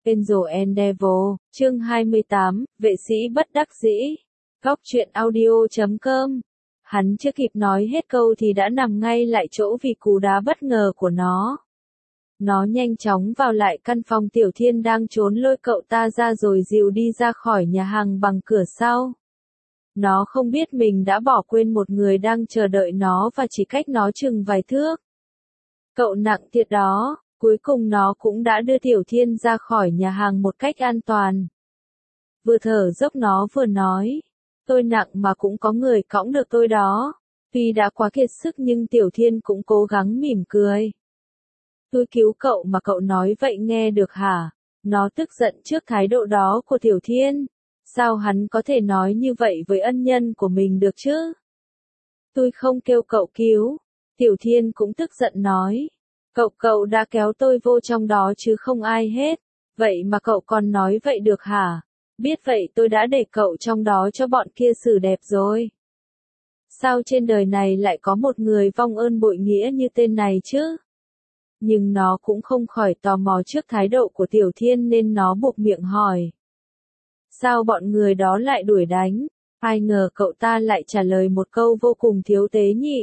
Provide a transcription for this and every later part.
Angel and Devil, chương 28, vệ sĩ bất đắc dĩ. Góc truyện audio.com. Hắn chưa kịp nói hết câu thì đã nằm ngay lại chỗ vì cú đá bất ngờ của nó. Nó nhanh chóng vào lại căn phòng Tiểu Thiên đang trốn, lôi cậu ta ra rồi dìu đi ra khỏi nhà hàng bằng cửa sau. Nó không biết mình đã bỏ quên một người đang chờ đợi nó và chỉ cách nó chừng vài thước. Cậu nặng thiệt đó, cuối cùng nó cũng đã đưa Tiểu Thiên ra khỏi nhà hàng một cách an toàn. Vừa thở dốc nó vừa nói, tôi nặng mà cũng có người cõng được tôi đó. Tuy đã quá kiệt sức nhưng Tiểu Thiên cũng cố gắng mỉm cười. Tôi cứu cậu mà cậu nói vậy nghe được hả? Nó tức giận trước thái độ đó của Tiểu Thiên. Sao hắn có thể nói như vậy với ân nhân của mình được chứ? Tôi không kêu cậu cứu. Tiểu Thiên cũng tức giận nói. Cậu đã kéo tôi vô trong đó chứ không ai hết. Vậy mà cậu còn nói vậy được hả? Biết vậy tôi đã để cậu trong đó cho bọn kia xử đẹp rồi. Sao trên đời này lại có một người vong ơn bội nghĩa như tên này chứ? Nhưng nó cũng không khỏi tò mò trước thái độ của Tiểu Thiên nên nó buộc miệng hỏi. Sao bọn người đó lại đuổi đánh? Ai ngờ cậu ta lại trả lời một câu vô cùng thiếu tế nhị.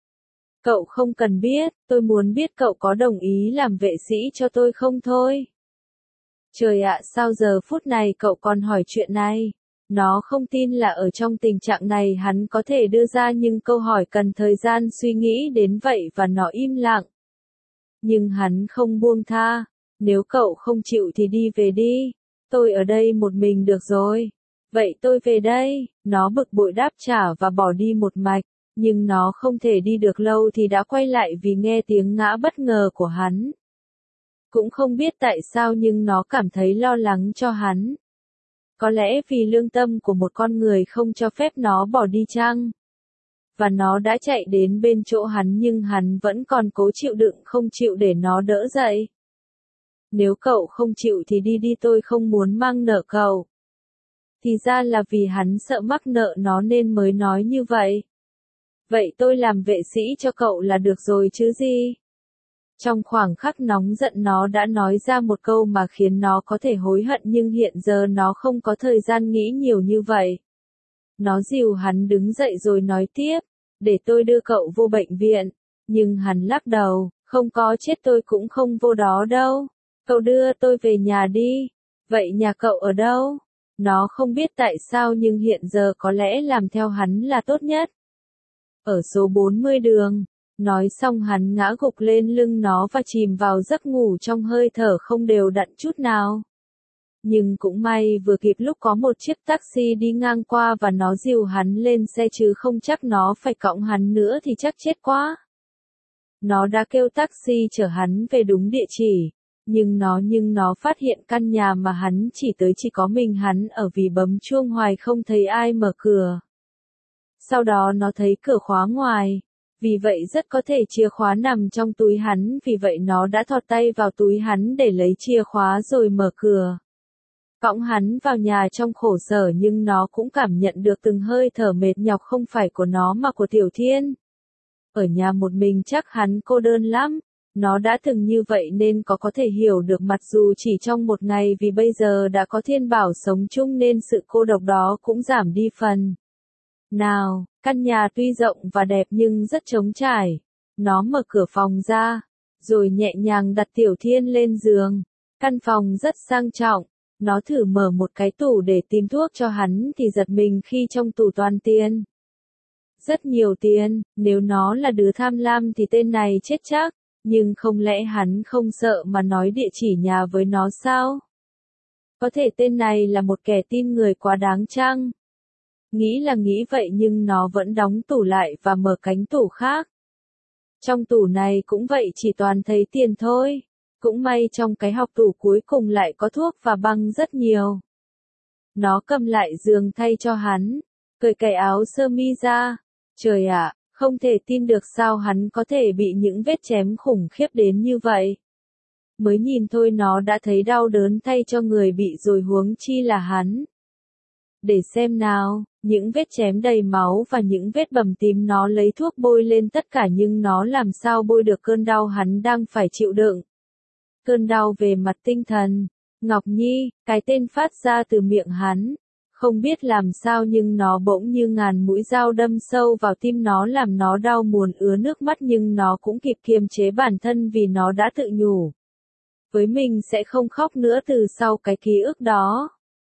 Cậu không cần biết, tôi muốn biết cậu có đồng ý làm vệ sĩ cho tôi không thôi. Trời ạ, sao giờ phút này cậu còn hỏi chuyện này? Nó không tin là ở trong tình trạng này hắn có thể đưa ra những câu hỏi cần thời gian suy nghĩ đến vậy và nó im lặng. Nhưng hắn không buông tha. Nếu cậu không chịu thì đi về đi. Tôi ở đây một mình được rồi. Vậy tôi về đây. Nó bực bội đáp trả và bỏ đi một mạch. Nhưng nó không thể đi được lâu thì đã quay lại vì nghe tiếng ngã bất ngờ của hắn. Cũng không biết tại sao nhưng nó cảm thấy lo lắng cho hắn. Có lẽ vì lương tâm của một con người không cho phép nó bỏ đi chăng? Và nó đã chạy đến bên chỗ hắn nhưng hắn vẫn còn cố chịu đựng không chịu để nó đỡ dậy. Nếu cậu không chịu thì đi đi, tôi không muốn mang nợ cậu. Thì ra là vì hắn sợ mắc nợ nó nên mới nói như vậy. Vậy tôi làm vệ sĩ cho cậu là được rồi chứ gì? Trong khoảng khắc nóng giận nó đã nói ra một câu mà khiến nó có thể hối hận nhưng hiện giờ nó không có thời gian nghĩ nhiều như vậy. Nó dìu hắn đứng dậy rồi nói tiếp, để tôi đưa cậu vô bệnh viện. Nhưng hắn lắc đầu, không có, chết tôi cũng không vô đó đâu. Cậu đưa tôi về nhà đi. Vậy nhà cậu ở đâu? Nó không biết tại sao nhưng hiện giờ có lẽ làm theo hắn là tốt nhất. Ở số 40 đường. Nói xong hắn ngã gục lên lưng nó và chìm vào giấc ngủ trong hơi thở không đều đặn chút nào. Nhưng cũng may vừa kịp lúc có một chiếc taxi đi ngang qua và nó dìu hắn lên xe chứ không chắc nó phải cõng hắn nữa thì chắc chết quá. Nó đã kêu taxi chở hắn về đúng địa chỉ. Nhưng nó phát hiện căn nhà mà hắn chỉ tới chỉ có mình hắn ở vì bấm chuông hoài không thấy ai mở cửa. Sau đó nó thấy cửa khóa ngoài. Vì vậy rất có thể chìa khóa nằm trong túi hắn, vì vậy nó đã thọt tay vào túi hắn để lấy chìa khóa rồi mở cửa. Cõng hắn vào nhà trong khổ sở nhưng nó cũng cảm nhận được từng hơi thở mệt nhọc không phải của nó mà của Tiểu Thiên. Ở nhà một mình chắc hắn cô đơn lắm. Nó đã từng như vậy nên có thể hiểu được mặc dù chỉ trong một ngày vì bây giờ đã có Thiên Bảo sống chung nên sự cô độc đó cũng giảm đi phần. Nào, căn nhà tuy rộng và đẹp nhưng rất trống trải. Nó mở cửa phòng ra, rồi nhẹ nhàng đặt Tiểu Thiên lên giường. Căn phòng rất sang trọng. Nó thử mở một cái tủ để tìm thuốc cho hắn thì giật mình khi trong tủ toàn tiền. Rất nhiều tiền, nếu nó là đứa tham lam thì tên này chết chắc. Nhưng không lẽ hắn không sợ mà nói địa chỉ nhà với nó sao? Có thể tên này là một kẻ tin người quá đáng chăng? Nghĩ là nghĩ vậy nhưng nó vẫn đóng tủ lại và mở cánh tủ khác. Trong tủ này cũng vậy, chỉ toàn thấy tiền thôi. Cũng may trong cái hộc tủ cuối cùng lại có thuốc và băng rất nhiều. Nó cầm lại giường thay cho hắn, cởi cái áo sơ mi ra. Trời ạ, không thể tin được sao hắn có thể bị những vết chém khủng khiếp đến như vậy. Mới nhìn thôi nó đã thấy đau đớn thay cho người bị rồi huống chi là hắn. Để xem nào, những vết chém đầy máu và những vết bầm tím nó lấy thuốc bôi lên tất cả nhưng nó làm sao bôi được cơn đau hắn đang phải chịu đựng. Cơn đau về mặt tinh thần, Ngọc Nhi, cái tên phát ra từ miệng hắn. Không biết làm sao nhưng nó bỗng như ngàn mũi dao đâm sâu vào tim nó làm nó đau buồn ứa nước mắt nhưng nó cũng kịp kiềm chế bản thân vì nó đã tự nhủ. Với mình sẽ không khóc nữa từ sau cái ký ức đó.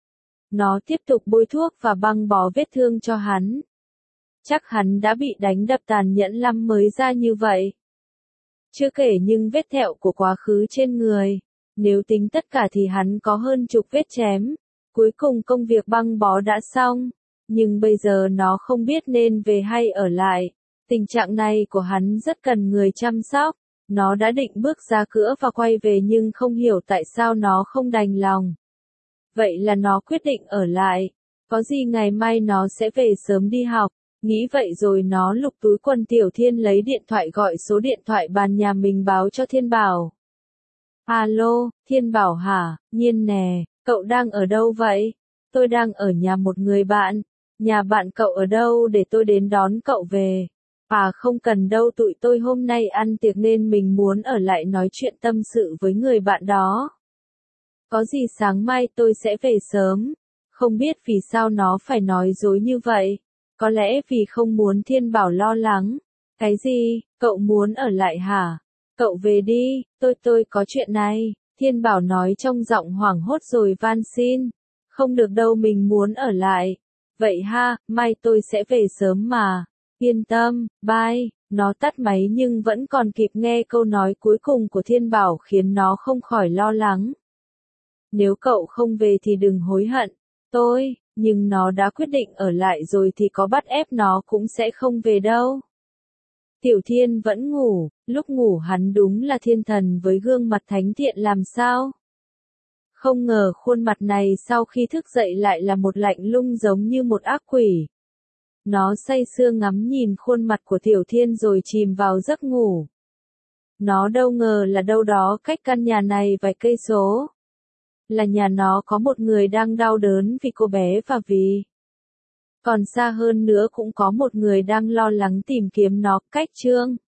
Nó tiếp tục bôi thuốc và băng bó vết thương cho hắn. Chắc hắn đã bị đánh đập tàn nhẫn lắm mới ra như vậy. Chưa kể những vết thẹo của quá khứ trên người. Nếu tính tất cả thì hắn có hơn chục vết chém. Cuối cùng công việc băng bó đã xong. Nhưng bây giờ nó không biết nên về hay ở lại. Tình trạng này của hắn rất cần người chăm sóc. Nó đã định bước ra cửa và quay về nhưng không hiểu tại sao nó không đành lòng. Vậy là nó quyết định ở lại. Có gì ngày mai nó sẽ về sớm đi học. Nghĩ vậy rồi nó lục túi quần Tiểu Thiên lấy điện thoại gọi số điện thoại bàn nhà mình báo cho Thiên Bảo. Alo, Thiên Bảo hả? Nhiên nè, cậu đang ở đâu vậy? Tôi đang ở nhà một người bạn. Nhà bạn cậu ở đâu để tôi đến đón cậu về? À không cần đâu, tụi tôi hôm nay ăn tiệc nên mình muốn ở lại nói chuyện tâm sự với người bạn đó. Có gì sáng mai tôi sẽ về sớm. Không biết vì sao nó phải nói dối như vậy. Có lẽ vì không muốn Thiên Bảo lo lắng. Cái gì, cậu muốn ở lại hả? Cậu về đi, tôi có chuyện này. Thiên Bảo nói trong giọng hoảng hốt rồi van xin. Không được đâu, mình muốn ở lại. Vậy ha, mai tôi sẽ về sớm mà. Yên tâm, bye. Nó tắt máy nhưng vẫn còn kịp nghe câu nói cuối cùng của Thiên Bảo khiến nó không khỏi lo lắng. Nếu cậu không về thì đừng hối hận. Nhưng nó đã quyết định ở lại rồi thì có bắt ép nó cũng sẽ không về đâu. Tiểu Thiên vẫn ngủ, lúc ngủ hắn đúng là thiên thần với gương mặt thánh thiện làm sao. Không ngờ khuôn mặt này sau khi thức dậy lại là một lạnh lùng giống như một ác quỷ. Nó say sưa ngắm nhìn khuôn mặt của Tiểu Thiên rồi chìm vào giấc ngủ. Nó đâu ngờ là đâu đó cách căn nhà này vài cây số. Là nhà nó có một người đang đau đớn vì cô bé và vì. Còn xa hơn nữa cũng có một người đang lo lắng tìm kiếm nó, cách chương.